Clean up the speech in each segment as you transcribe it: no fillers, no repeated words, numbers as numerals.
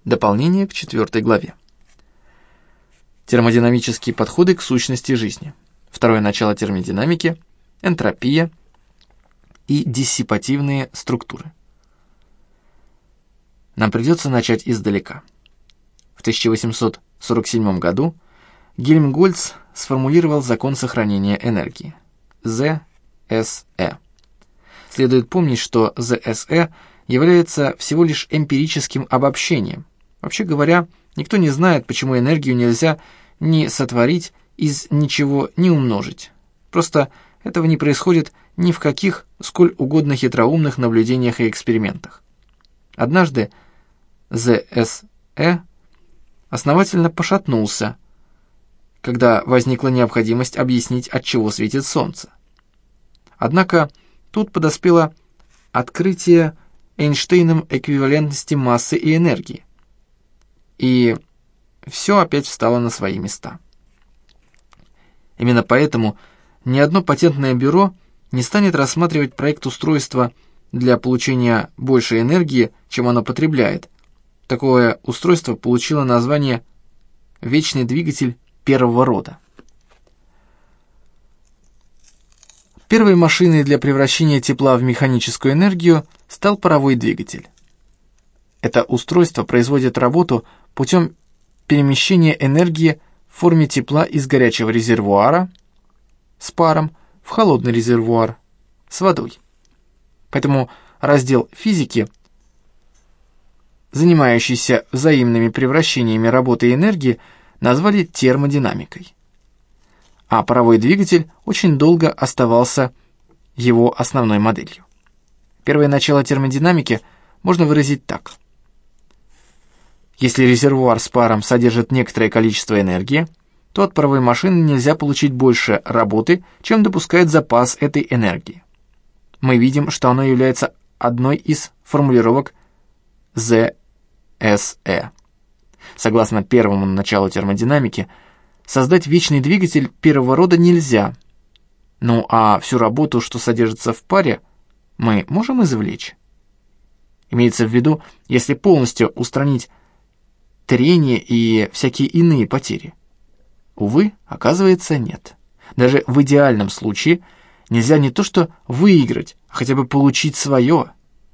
Дополнение к 4 главе. Термодинамические подходы к сущности жизни. Второе начало термодинамики, энтропия и диссипативные структуры. Нам придется начать издалека. В 1847 году Гельмгольц сформулировал закон сохранения энергии – ЗСЭ. Следует помнить, что ЗСЭ является всего лишь эмпирическим обобщением. Вообще говоря, никто не знает, почему энергию нельзя ни сотворить из ничего, ни умножить. Просто этого не происходит ни в каких сколь угодно хитроумных наблюдениях и экспериментах. Однажды ЗСЭ основательно пошатнулся, когда возникла необходимость объяснить, от чего светит Солнце. Однако тут подоспело открытие Эйнштейном эквивалентности массы и энергии, и все опять встало на свои места. Именно поэтому ни одно патентное бюро не станет рассматривать проект устройства для получения большей энергии, чем оно потребляет. Такое устройство получило название «вечный двигатель первого рода». Первой машиной для превращения тепла в механическую энергию стал паровой двигатель. Это устройство производит работу путем перемещения энергии в форме тепла из горячего резервуара с паром в холодный резервуар с водой. Поэтому раздел физики, занимающийся взаимными превращениями работы и энергии, назвали термодинамикой. А паровой двигатель очень долго оставался его основной моделью. Первое начало термодинамики можно выразить так. Если резервуар с паром содержит некоторое количество энергии, то от паровой машины нельзя получить больше работы, чем допускает запас этой энергии. Мы видим, что оно является одной из формулировок ЗСЭ. Согласно первому началу термодинамики, создать вечный двигатель первого рода нельзя. Ну а всю работу, что содержится в паре, мы можем извлечь. Имеется в виду, если полностью устранить трение и всякие иные потери. Увы, оказывается, нет. Даже в идеальном случае нельзя не то что выиграть, а хотя бы получить свое.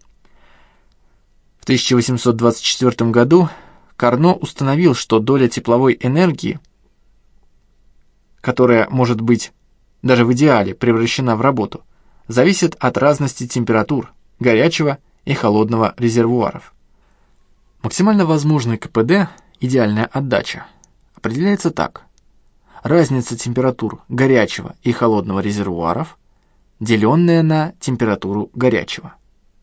В 1824 году Карно установил, что доля тепловой энергии, которая может быть даже в идеале превращена в работу, зависит от разности температур горячего и холодного резервуаров. Максимально возможный КПД, идеальная отдача, определяется так. Разница температур горячего и холодного резервуаров, деленная на температуру горячего.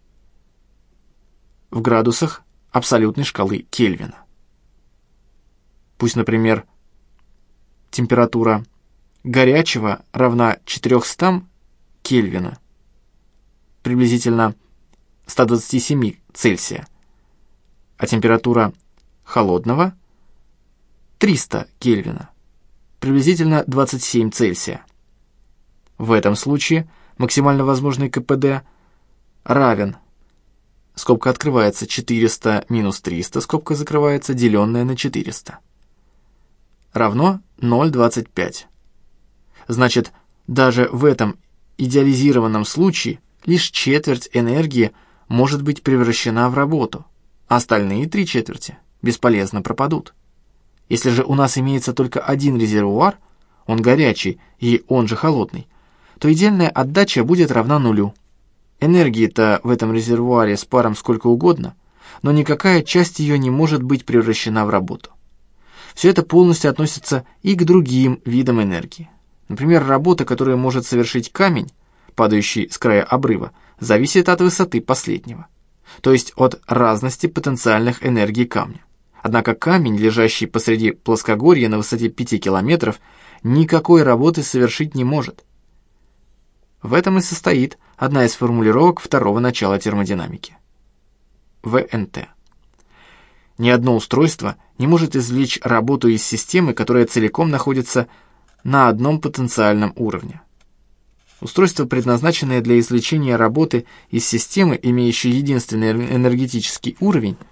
В градусах абсолютной шкалы Кельвина. Пусть, например, температура горячего равна 400 Кельвина, приблизительно 127 Цельсия, а температура холодного 300 Кельвина, приблизительно 27 Цельсия. В этом случае максимально возможный КПД равен, скобка открывается, 400 минус 300, скобка закрывается, деленное на 400, равно 0,25. Значит, даже в этом идеализированном случае лишь четверть энергии может быть превращена в работу, а остальные 3/4 бесполезно пропадут. Если же у нас имеется только один резервуар, он горячий и он же холодный, то идеальная отдача будет равна нулю. Энергии-то в этом резервуаре с паром сколько угодно, но никакая часть ее не может быть превращена в работу. Все это полностью относится и к другим видам энергии. Например, работа, которую может совершить камень, падающий с края обрыва, зависит от высоты последнего, то есть от разности потенциальных энергий камня. Однако камень, лежащий посреди плоскогорья на высоте 5 километров, никакой работы совершить не может. В этом и состоит одна из формулировок второго начала термодинамики. ВНТ. Ни одно устройство не может извлечь работу из системы, которая целиком находится на одном потенциальном уровне. Устройство, предназначенное для извлечения работы из системы, имеющей единственный энергетический уровень,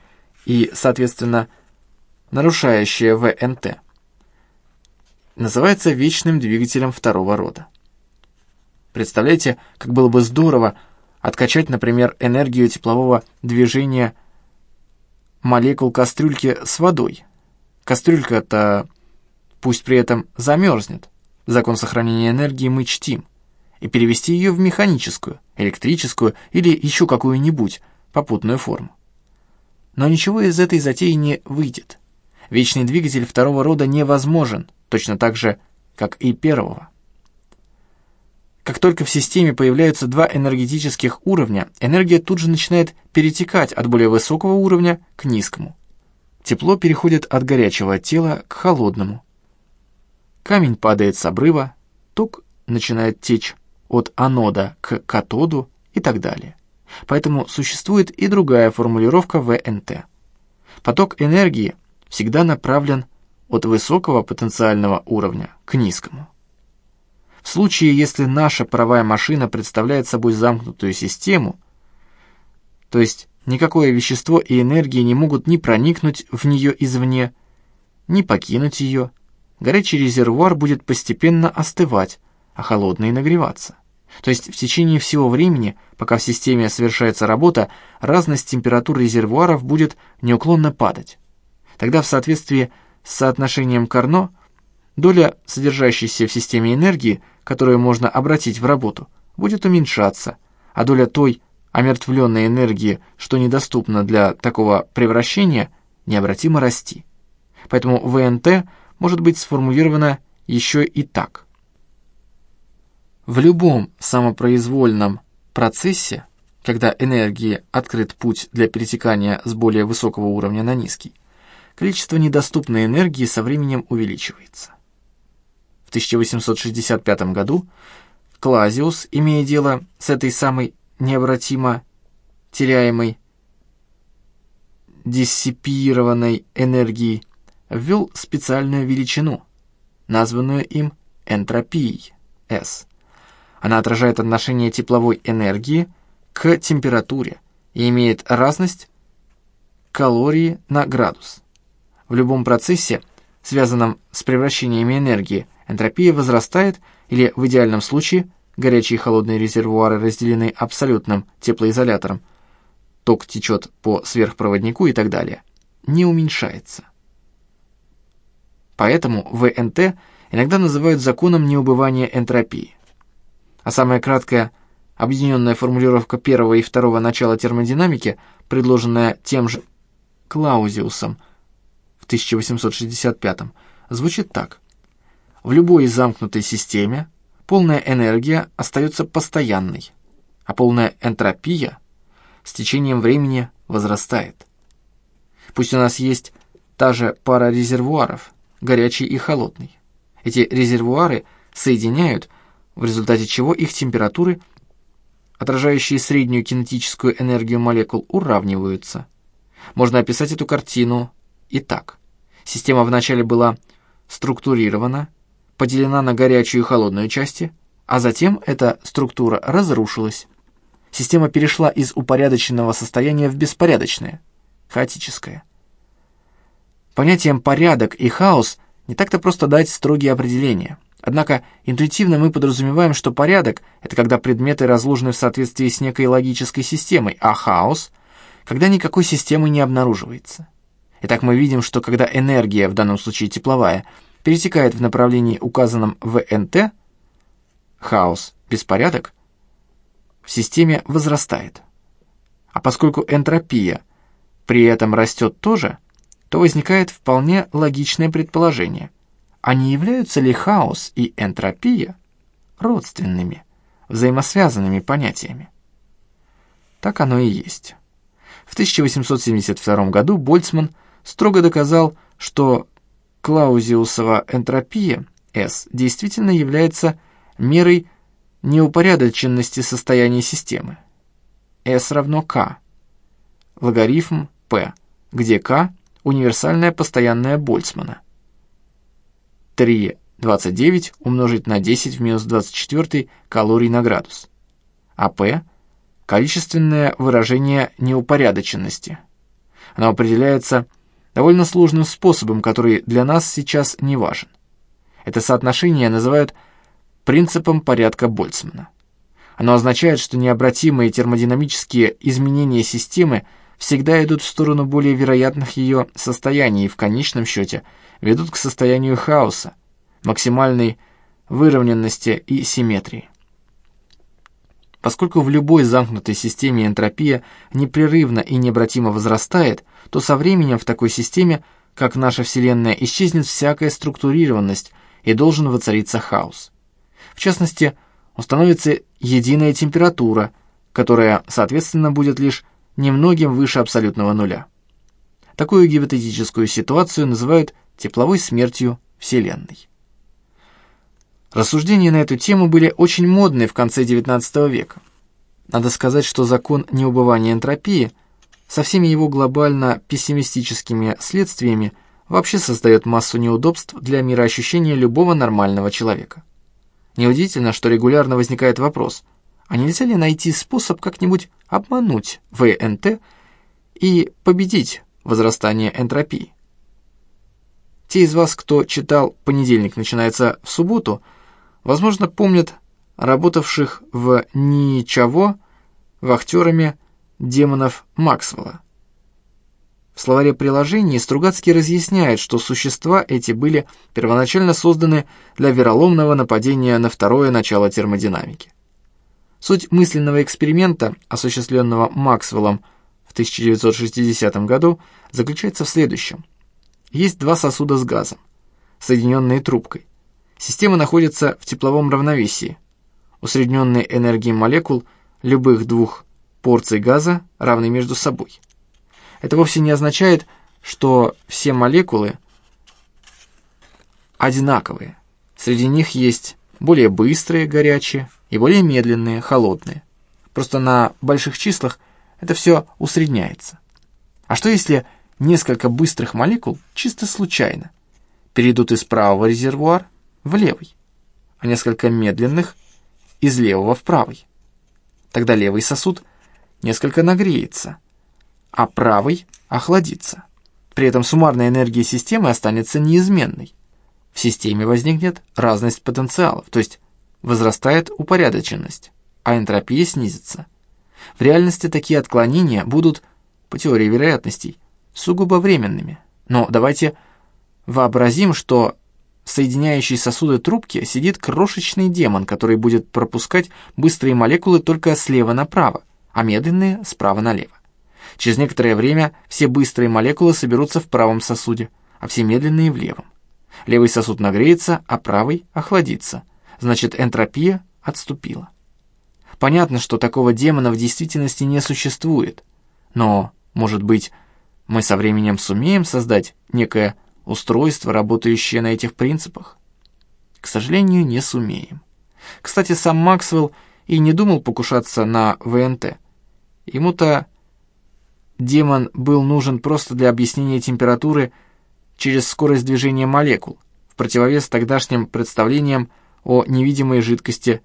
и, соответственно, нарушающее ВНТ, называется вечным двигателем второго рода. Представляете, как было бы здорово откачать, например, энергию теплового движения молекул кастрюльки с водой. Кастрюлька-то пусть при этом замерзнет, закон сохранения энергии мы чтим, и перевести ее в механическую, электрическую или еще какую-нибудь попутную форму. Но ничего из этой затеи не выйдет. Вечный двигатель второго рода невозможен, точно так же, как и первого. Как только в системе появляются два энергетических уровня, энергия тут же начинает перетекать от более высокого уровня к низкому. Тепло переходит от горячего тела к холодному. Камень падает с обрыва, ток начинает течь от анода к катоду и так далее. Поэтому существует и другая формулировка ВНТ. Поток энергии всегда направлен от высокого потенциального уровня к низкому. В случае, если наша паровая машина представляет собой замкнутую систему, то есть никакое вещество и энергия не могут ни проникнуть в нее извне, ни покинуть ее, горячий резервуар будет постепенно остывать, а холодный нагреваться. То есть в течение всего времени, пока в системе совершается работа, разность температур резервуаров будет неуклонно падать. Тогда в соответствии с соотношением Карно доля содержащейся в системе энергии, которую можно обратить в работу, будет уменьшаться, а доля той омертвленной энергии, что недоступна для такого превращения, необратимо расти. Поэтому ВНТ может быть сформулировано еще и так. В любом самопроизвольном процессе, когда энергии открыт путь для перетекания с более высокого уровня на низкий, количество недоступной энергии со временем увеличивается. В 1865 году Клаузиус, имея дело с этой самой необратимо теряемой диссипированной энергией, ввел специальную величину, названную им энтропией, S. Она отражает отношение тепловой энергии к температуре и имеет разность калории на градус. В любом процессе, связанном с превращениями энергии, энтропия возрастает, или в идеальном случае горячие и холодные резервуары разделены абсолютным теплоизолятором, ток течет по сверхпроводнику и так далее, не уменьшается. Поэтому ВНТ иногда называют законом неубывания энтропии. А самая краткая объединенная формулировка первого и второго начала термодинамики, предложенная тем же Клаузиусом в 1865-м, звучит так. В любой замкнутой системе полная энергия остается постоянной, а полная энтропия с течением времени возрастает. Пусть у нас есть та же пара резервуаров, горячий и холодный. Эти резервуары соединяют, в результате чего их температуры, отражающие среднюю кинетическую энергию молекул, уравниваются. Можно описать эту картину и так. Система вначале была структурирована, поделена на горячую и холодную части, а затем эта структура разрушилась. Система перешла из упорядоченного состояния в беспорядочное, хаотическое. Понятиям «порядок» и «хаос» не так-то просто дать строгие определения. Однако интуитивно мы подразумеваем, что порядок — это когда предметы разложены в соответствии с некой логической системой, а хаос — когда никакой системы не обнаруживается. Итак, мы видим, что когда энергия, в данном случае тепловая, перетекает в направлении, указанном в НТ, хаос, беспорядок, в системе возрастает. А поскольку энтропия при этом растет тоже, то возникает вполне логичное предположение. А не являются ли хаос и энтропия родственными, взаимосвязанными понятиями? Так оно и есть. В 1872 году Больцман строго доказал, что Клаузиусова энтропия S действительно является мерой неупорядоченности состояния системы. S равно K, логарифм P, где K – универсальная постоянная Больцмана. 3,29 умножить на 10 в минус 24 калорий на градус. А P – количественное выражение неупорядоченности. Оно определяется довольно сложным способом, который для нас сейчас не важен. Это соотношение называют принципом порядка Больцмана. Оно означает, что необратимые термодинамические изменения системы всегда идут в сторону более вероятных ее состояний и в конечном счете ведут к состоянию хаоса, максимальной выровненности и симметрии. Поскольку в любой замкнутой системе энтропия непрерывно и необратимо возрастает, то со временем в такой системе, как наша Вселенная, исчезнет всякая структурированность и должен воцариться хаос. В частности, установится единая температура, которая, соответственно, будет лишь немногим выше абсолютного нуля. Такую гипотетическую ситуацию называют тепловой смертью Вселенной. Рассуждения на эту тему были очень модны в конце XIX века. Надо сказать, что закон неубывания энтропии со всеми его глобально пессимистическими следствиями вообще создает массу неудобств для мироощущения любого нормального человека. Неудивительно, что регулярно возникает вопрос, а нельзя ли найти способ как-нибудь обмануть ВНТ и победить возрастание энтропии? Те из вас, кто читал «Понедельник начинается в субботу», возможно, помнят работавших в НИИ-ЧАВО вахтерами демонов Максвелла. В словаре приложений Стругацкий разъясняет, что существа эти были первоначально созданы для вероломного нападения на второе начало термодинамики. Суть мысленного эксперимента, осуществленного Максвеллом в 1960 году, заключается в следующем. Есть два сосуда с газом, соединенные трубкой. Система находится в тепловом равновесии. Усредненные энергии молекул любых двух порций газа равны между собой. Это вовсе не означает, что все молекулы одинаковые. Среди них есть более быстрые, горячие, и более медленные, холодные. Просто на больших числах это все усредняется. А что если несколько быстрых молекул чисто случайно перейдут из правого резервуара в левый, а несколько медленных из левого в правый? Тогда левый сосуд несколько нагреется, а правый охладится. При этом суммарная энергия системы останется неизменной. В системе возникнет разность потенциалов, то есть возрастает упорядоченность, а энтропия снизится. В реальности такие отклонения будут, по теории вероятностей, сугубо временными. Но давайте вообразим, что в соединяющей сосуды трубки сидит крошечный демон, который будет пропускать быстрые молекулы только слева направо, а медленные справа налево. Через некоторое время все быстрые молекулы соберутся в правом сосуде, а все медленные в левом. Левый сосуд нагреется, а правый охладится. Значит, энтропия отступила. Понятно, что такого демона в действительности не существует. Но, может быть, мы со временем сумеем создать некое устройство, работающее на этих принципах? К сожалению, не сумеем. Кстати, сам Максвелл и не думал покушаться на ВНТ. Ему-то демон был нужен просто для объяснения температуры через скорость движения молекул, в противовес тогдашним представлениям о невидимой жидкости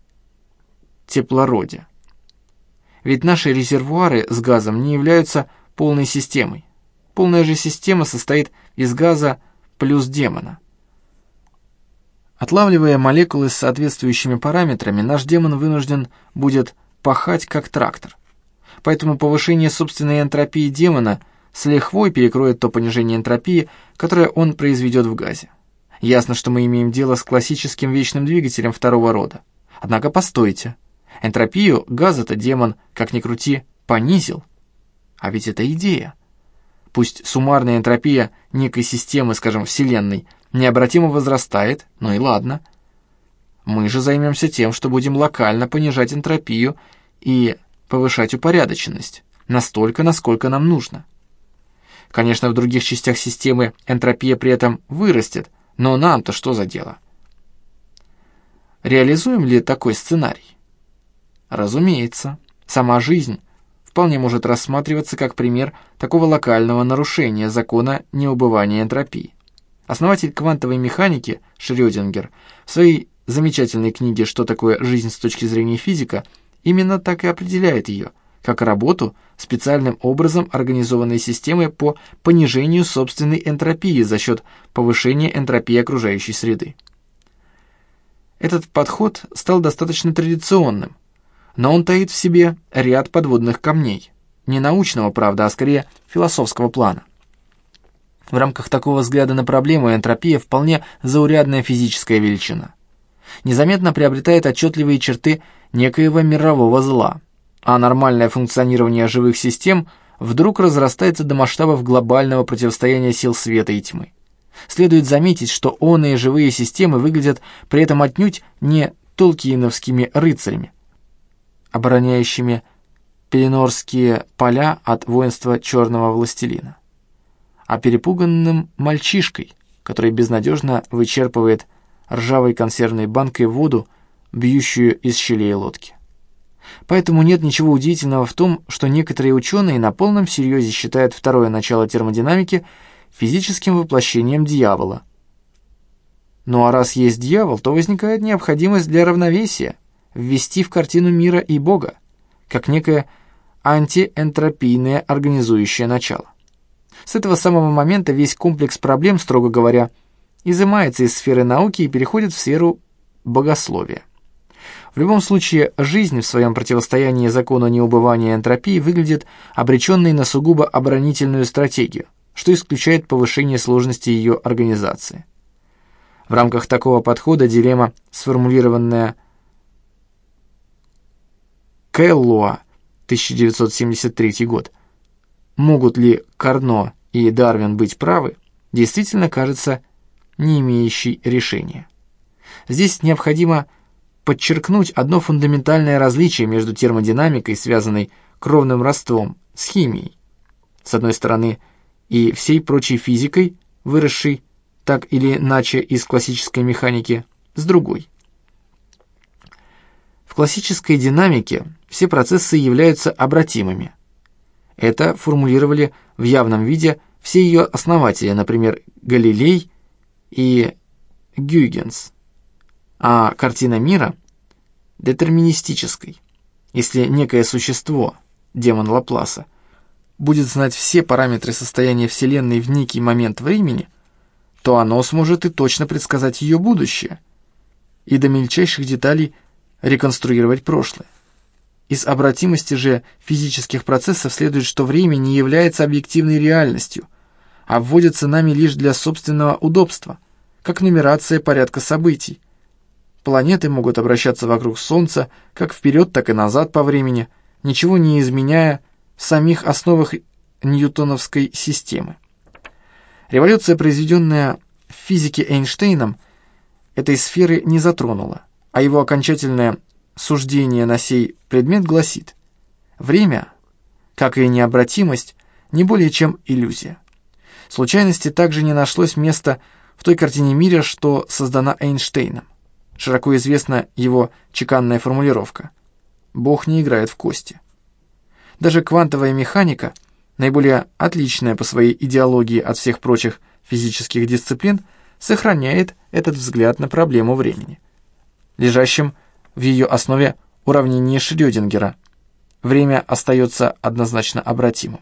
теплороде. Ведь наши резервуары с газом не являются полной системой. Полная же система состоит из газа плюс демона. Отлавливая молекулы с соответствующими параметрами, наш демон вынужден будет пахать как трактор. Поэтому повышение собственной энтропии демона с лихвой перекроет то понижение энтропии, которое он произведет в газе. Ясно, что мы имеем дело с классическим вечным двигателем второго рода. Однако постойте. Энтропию газа-то демон, как ни крути, понизил. А ведь это идея. Пусть суммарная энтропия некой системы, скажем, Вселенной, необратимо возрастает, ну и ладно. Мы же займемся тем, что будем локально понижать энтропию и повышать упорядоченность, настолько, насколько нам нужно. Конечно, в других частях системы энтропия при этом вырастет, но нам-то что за дело? Реализуем ли такой сценарий? Разумеется, сама жизнь вполне может рассматриваться как пример такого локального нарушения закона неубывания энтропии. Основатель квантовой механики Шрёдингер в своей замечательной книге «Что такое жизнь с точки зрения физика» именно так и определяет ее, как работу специальным образом организованной системы по понижению собственной энтропии за счет повышения энтропии окружающей среды. Этот подход стал достаточно традиционным, но он таит в себе ряд подводных камней, не научного, правда, а скорее философского плана. В рамках такого взгляда на проблему энтропия вполне заурядная физическая величина. Незаметно приобретает отчетливые черты некоего мирового зла, а нормальное функционирование живых систем вдруг разрастается до масштабов глобального противостояния сил света и тьмы. Следует заметить, что оные живые системы выглядят при этом отнюдь не толкиеновскими рыцарями, обороняющими Пеленорские поля от воинства черного властелина, а перепуганным мальчишкой, который безнадежно вычерпывает ржавой консервной банкой воду, бьющую из щелей лодки. Поэтому нет ничего удивительного в том, что некоторые ученые на полном серьезе считают второе начало термодинамики физическим воплощением дьявола. Ну а раз есть дьявол, то возникает необходимость для равновесия ввести в картину мира и Бога, как некое антиэнтропийное организующее начало. С этого самого момента весь комплекс проблем, строго говоря, изымается из сферы науки и переходит в сферу богословия. В любом случае, жизнь в своем противостоянии закону неубывания энтропии выглядит обреченной на сугубо оборонительную стратегию, что исключает повышение сложности ее организации. В рамках такого подхода дилемма, сформулированная Кэллоа, 1973 год, могут ли Карно и Дарвин быть правы, действительно кажется не имеющей решения. Здесь необходимо подчеркнуть одно фундаментальное различие между термодинамикой, связанной кровным родством с химией, с одной стороны, и всей прочей физикой, выросшей так или иначе из классической механики, с другой. В классической динамике все процессы являются обратимыми. Это формулировали в явном виде все ее основатели, например, Галилей и Гюйгенс. А картина мира детерминистической. Если некое существо, демон Лапласа, будет знать все параметры состояния Вселенной в некий момент времени, то оно сможет и точно предсказать ее будущее и до мельчайших деталей реконструировать прошлое. Из обратимости же физических процессов следует, что время не является объективной реальностью, а вводится нами лишь для собственного удобства, как нумерация порядка событий. Планеты могут обращаться вокруг Солнца как вперед, так и назад по времени, ничего не изменяя в самих основах ньютоновской системы. Революция, произведенная в физике Эйнштейном, этой сферы не затронула, а его окончательное суждение на сей предмет гласит: время, как и необратимость, не более чем иллюзия. Случайности также не нашлось места в той картине мира, что создана Эйнштейном. Широко известна его чеканная формулировка: «Бог не играет в кости». Даже квантовая механика, наиболее отличная по своей идеологии от всех прочих физических дисциплин, сохраняет этот взгляд на проблему времени, лежащим в ее основе уравнение Шрёдингера. Время остается однозначно обратимым.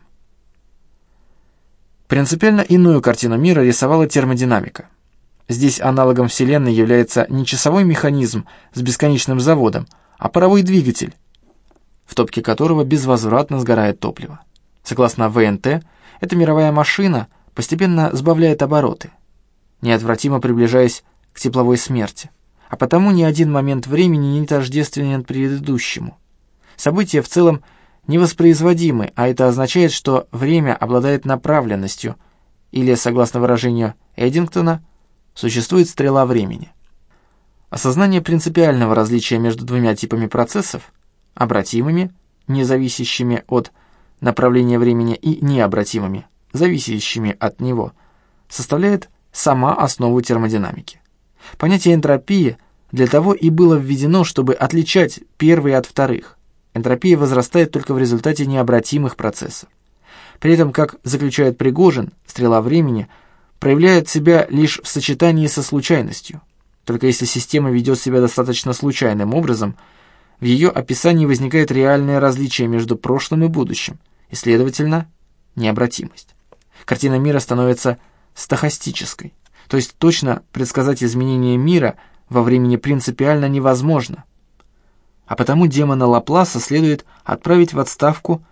Принципиально иную картину мира рисовала термодинамика. Здесь аналогом Вселенной является не часовой механизм с бесконечным заводом, а паровой двигатель, в топке которого безвозвратно сгорает топливо. Согласно ВНТ, эта мировая машина постепенно сбавляет обороты, неотвратимо приближаясь к тепловой смерти, а потому ни один момент времени не тождественен предыдущему. События в целом невоспроизводимы, а это означает, что время обладает направленностью, или, согласно выражению Эддингтона, существует стрела времени. Осознание принципиального различия между двумя типами процессов, обратимыми, не зависящими от направления времени, и необратимыми, зависящими от него, составляет сама основу термодинамики. Понятие энтропии для того и было введено, чтобы отличать первые от вторых. Энтропия возрастает только в результате необратимых процессов. При этом, как заключает Пригожин, стрела времени проявляет себя лишь в сочетании со случайностью. Только если система ведет себя достаточно случайным образом, в ее описании возникает реальное различие между прошлым и будущим, и, следовательно, необратимость. Картина мира становится стохастической, то есть точно предсказать изменения мира во времени принципиально невозможно. А потому демона Лапласа следует отправить в отставку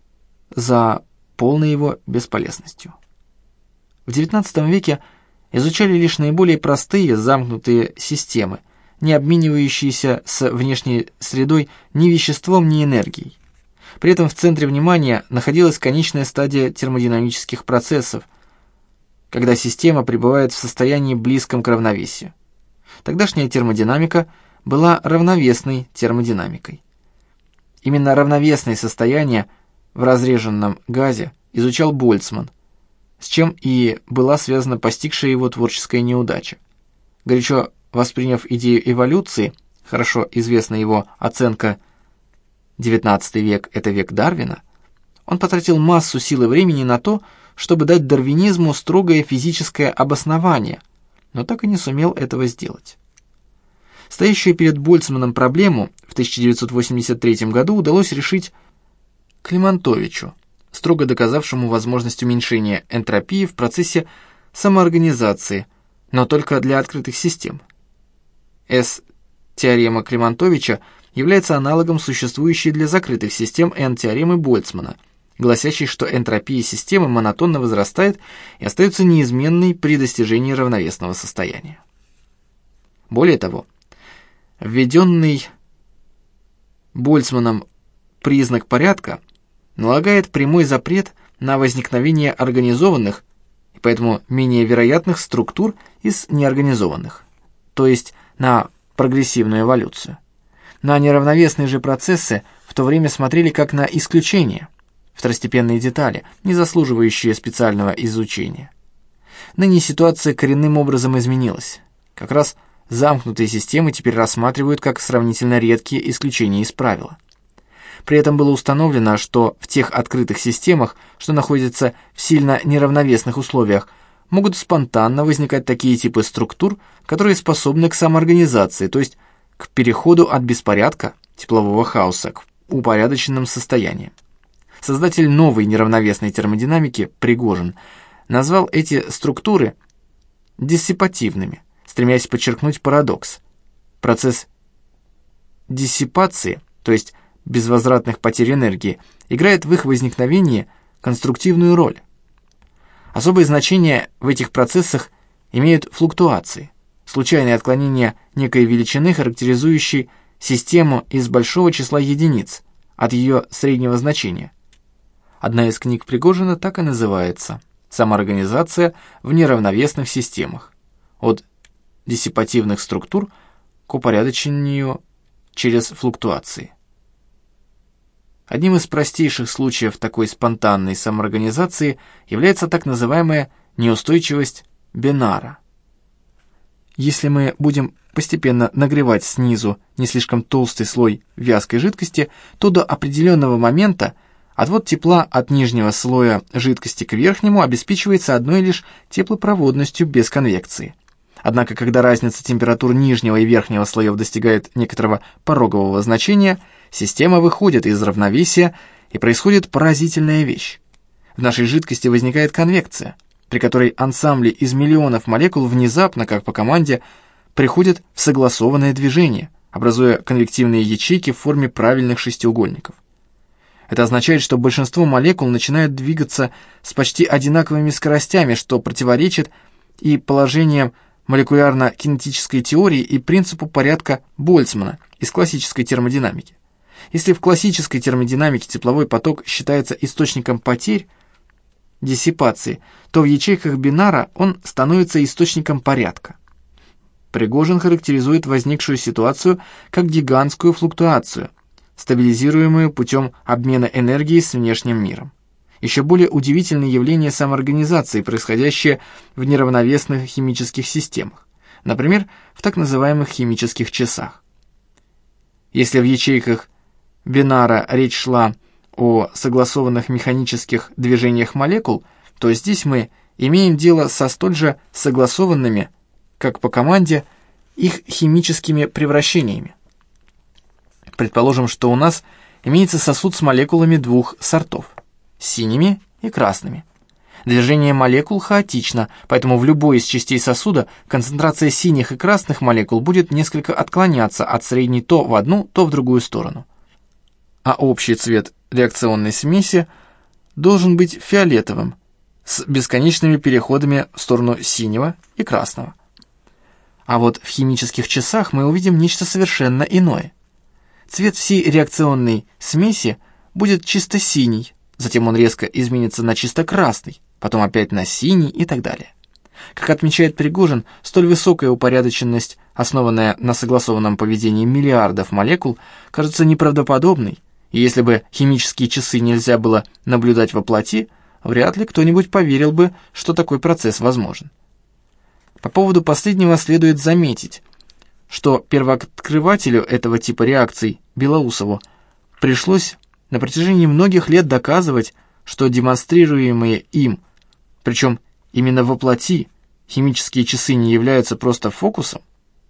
за полной его бесполезностью. В XIX веке изучали лишь наиболее простые замкнутые системы, не обменивающиеся с внешней средой ни веществом, ни энергией. При этом в центре внимания находилась конечная стадия термодинамических процессов, когда система пребывает в состоянии близком к равновесию. Тогдашняя термодинамика была равновесной термодинамикой. Именно равновесные состояния в разреженном газе изучал Больцман, с чем и была связана постигшая его творческая неудача. Горячо восприняв идею эволюции, хорошо известна его оценка «XIX век – это век Дарвина», он потратил массу сил и времени на то, чтобы дать дарвинизму строгое физическое обоснование, но так и не сумел этого сделать. Стоящую перед Больцманом проблему в 1983 году удалось решить Климантовичу, строго доказавшему возможность уменьшения энтропии в процессе самоорганизации, но только для открытых систем. S-теорема Климантовича является аналогом существующей для закрытых систем N-теоремы Больцмана, гласящей, что энтропия системы монотонно возрастает и остается неизменной при достижении равновесного состояния. Более того, введенный Больцманом признак порядка налагает прямой запрет на возникновение организованных и поэтому менее вероятных структур из неорганизованных, то есть на прогрессивную эволюцию. На неравновесные же процессы в то время смотрели как на исключения, второстепенные детали, не заслуживающие специального изучения. Ныне ситуация коренным образом изменилась. Как раз замкнутые системы теперь рассматривают как сравнительно редкие исключения из правила. При этом было установлено, что в тех открытых системах, что находятся в сильно неравновесных условиях, могут спонтанно возникать такие типы структур, которые способны к самоорганизации, то есть к переходу от беспорядка, теплового хаоса, к упорядоченным состояниям. Создатель новой неравновесной термодинамики Пригожин назвал эти структуры диссипативными, стремясь подчеркнуть парадокс. Процесс диссипации, то есть безвозвратных потерь энергии, играет в их возникновении конструктивную роль. Особое значение в этих процессах имеют флуктуации, случайные отклонения некой величины, характеризующей систему из большого числа единиц от ее среднего значения. Одна из книг Пригожина так и называется «Самоорганизация в неравновесных системах. От диссипативных структур к упорядочению через флуктуации». Одним из простейших случаев такой спонтанной самоорганизации является так называемая неустойчивость Бенара. Если мы будем постепенно нагревать снизу не слишком толстый слой вязкой жидкости, то до определенного момента отвод тепла от нижнего слоя жидкости к верхнему обеспечивается одной лишь теплопроводностью без конвекции. Однако, когда разница температур нижнего и верхнего слоев достигает некоторого порогового значения, система выходит из равновесия, и происходит поразительная вещь. В нашей жидкости возникает конвекция, при которой ансамбли из миллионов молекул внезапно, как по команде, приходят в согласованное движение, образуя конвективные ячейки в форме правильных шестиугольников. Это означает, что большинство молекул начинают двигаться с почти одинаковыми скоростями, что противоречит и положениям молекулярно-кинетической теории и принципу порядка Больцмана из классической термодинамики. Если в классической термодинамике тепловой поток считается источником потерь, диссипации, то в ячейках Бенара он становится источником порядка. Пригожин характеризует возникшую ситуацию как гигантскую флуктуацию, стабилизируемую путем обмена энергии с внешним миром. Еще более удивительное явление самоорганизации, происходящее в неравновесных химических системах, например, в так называемых химических часах. Если в ячейках Бенара речь шла о согласованных механических движениях молекул, то здесь мы имеем дело со столь же согласованными, как по команде, их химическими превращениями. Предположим, что у нас имеется сосуд с молекулами двух сортов – синими и красными. Движение молекул хаотично, поэтому в любой из частей сосуда концентрация синих и красных молекул будет несколько отклоняться от средней то в одну, то в другую сторону. А общий цвет реакционной смеси должен быть фиолетовым, с бесконечными переходами в сторону синего и красного. А вот в химических часах мы увидим нечто совершенно иное. Цвет всей реакционной смеси будет чисто синий, затем он резко изменится на чисто красный, потом опять на синий и так далее. Как отмечает Пригожин, столь высокая упорядоченность, основанная на согласованном поведении миллиардов молекул, кажется неправдоподобной, и если бы химические часы нельзя было наблюдать воплоти, вряд ли кто-нибудь поверил бы, что такой процесс возможен. По поводу последнего следует заметить, что первооткрывателю этого типа реакций, Белоусову, пришлось на протяжении многих лет доказывать, что демонстрируемые им, причем именно воплоти, химические часы не являются просто фокусом.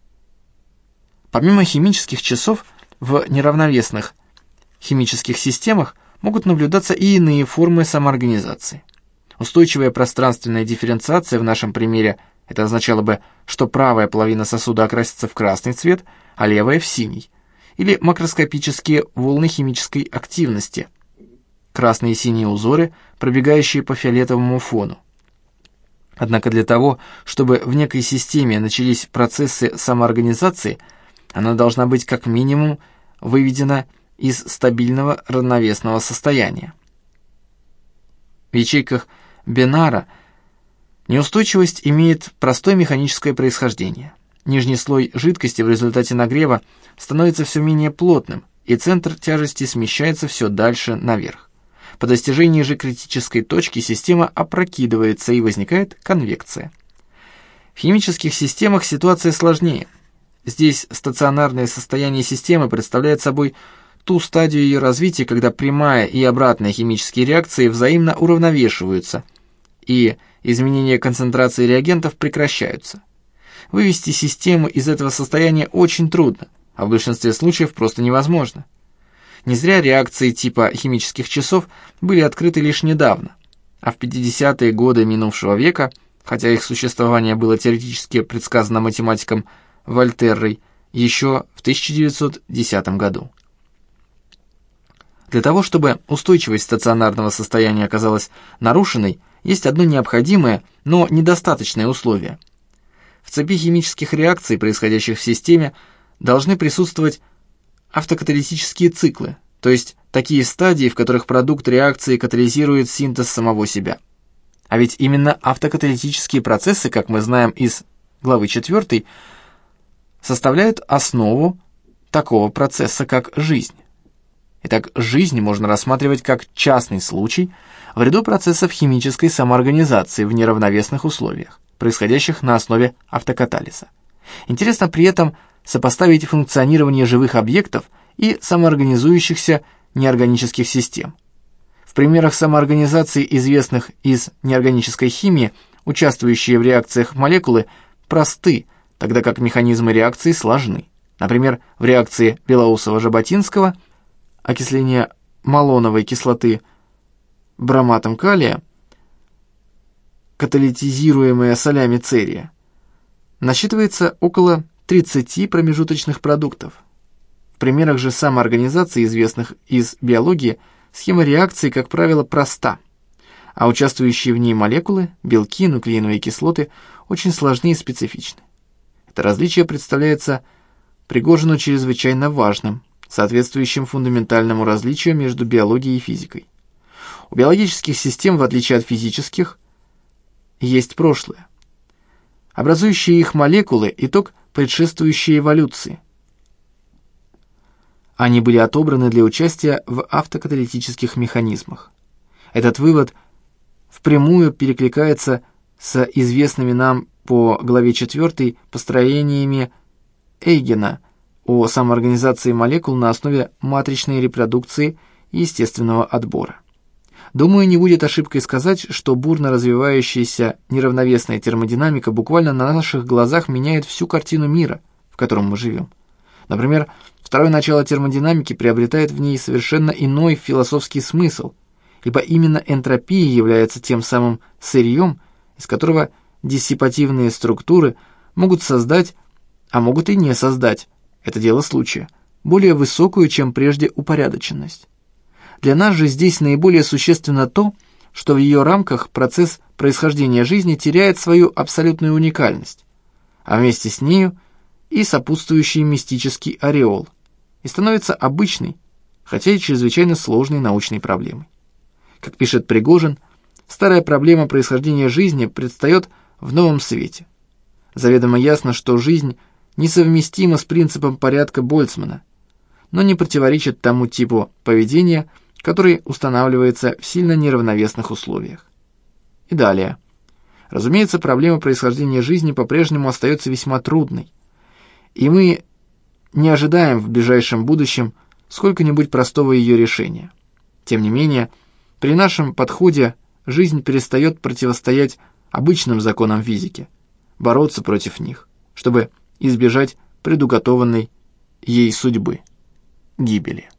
Помимо химических часов, в неравновесных химических системах могут наблюдаться и иные формы самоорганизации. Устойчивая пространственная дифференциация в нашем примере это означало бы, что правая половина сосуда окрасится в красный цвет, а левая в синий. Или макроскопические волны химической активности, красные и синие узоры, пробегающие по фиолетовому фону. Однако для того, чтобы в некой системе начались процессы самоорганизации, она должна быть как минимум выведена из стабильного равновесного состояния. В ячейках Бенара неустойчивость имеет простое механическое происхождение. Нижний слой жидкости в результате нагрева становится все менее плотным, и центр тяжести смещается все дальше наверх. По достижении же критической точки система опрокидывается и возникает конвекция. В химических системах ситуация сложнее. Здесь стационарное состояние системы представляет собой ту стадию ее развития, когда прямая и обратная химические реакции взаимно уравновешиваются, и изменения концентрации реагентов прекращаются. Вывести систему из этого состояния очень трудно, а в большинстве случаев просто невозможно. Не зря реакции типа химических часов были открыты лишь недавно, а в 50-е годы минувшего века, хотя их существование было теоретически предсказано математиком Вольтеррой еще в 1910 году. Для того, чтобы устойчивость стационарного состояния оказалась нарушенной, есть одно необходимое, но недостаточное условие. В цепи химических реакций, происходящих в системе, должны присутствовать автокаталитические циклы, то есть такие стадии, в которых продукт реакции катализирует синтез самого себя. А ведь именно автокаталитические процессы, как мы знаем из главы 4, составляют основу такого процесса, как жизнь. Итак, жизнь можно рассматривать как частный случай в ряду процессов химической самоорганизации в неравновесных условиях, происходящих на основе автокатализа. Интересно при этом сопоставить функционирование живых объектов и самоорганизующихся неорганических систем. В примерах самоорганизации, известных из неорганической химии, участвующие в реакциях молекулы просты, тогда как механизмы реакции сложны. Например, в реакции Белоусова-Жаботинского окисление малоновой кислоты броматом калия, каталитизируемая солями церия, насчитывается около 30 промежуточных продуктов. В примерах же самоорганизации, известных из биологии, схема реакции, как правило, проста, а участвующие в ней молекулы, белки, нуклеиновые кислоты, очень сложны и специфичны. Это различие представляется Пригожину чрезвычайно важным, соответствующим фундаментальному различию между биологией и физикой. У биологических систем, в отличие от физических, есть прошлое. Образующие их молекулы – итог предшествующей эволюции. Они были отобраны для участия в автокаталитических механизмах. Этот вывод впрямую перекликается с известными нам по главе 4 построениями Эйгена о самоорганизации молекул на основе матричной репродукции и естественного отбора. Думаю, не будет ошибкой сказать, что бурно развивающаяся неравновесная термодинамика буквально на наших глазах меняет всю картину мира, в котором мы живем. Например, в Второе начало термодинамики приобретает в ней совершенно иной философский смысл, ибо именно энтропия является тем самым сырьем, из которого диссипативные структуры могут создать, а могут и не создать, это дело случая, более высокую, чем прежде, упорядоченность. Для нас же здесь наиболее существенно то, что в ее рамках процесс происхождения жизни теряет свою абсолютную уникальность, а вместе с нею и сопутствующий мистический ореол, и становится обычной, хотя и чрезвычайно сложной научной проблемой. Как пишет Пригожин, старая проблема происхождения жизни предстает в новом свете. Заведомо ясно, что жизнь несовместима с принципом порядка Больцмана, но не противоречит тому типу поведения, который устанавливается в сильно неравновесных условиях. И далее. Разумеется, проблема происхождения жизни по-прежнему остается весьма трудной, и мы не ожидаем в ближайшем будущем сколько-нибудь простого ее решения. Тем не менее, при нашем подходе жизнь перестает противостоять обычным законам физики, бороться против них, чтобы избежать предуготованной ей судьбы – гибели.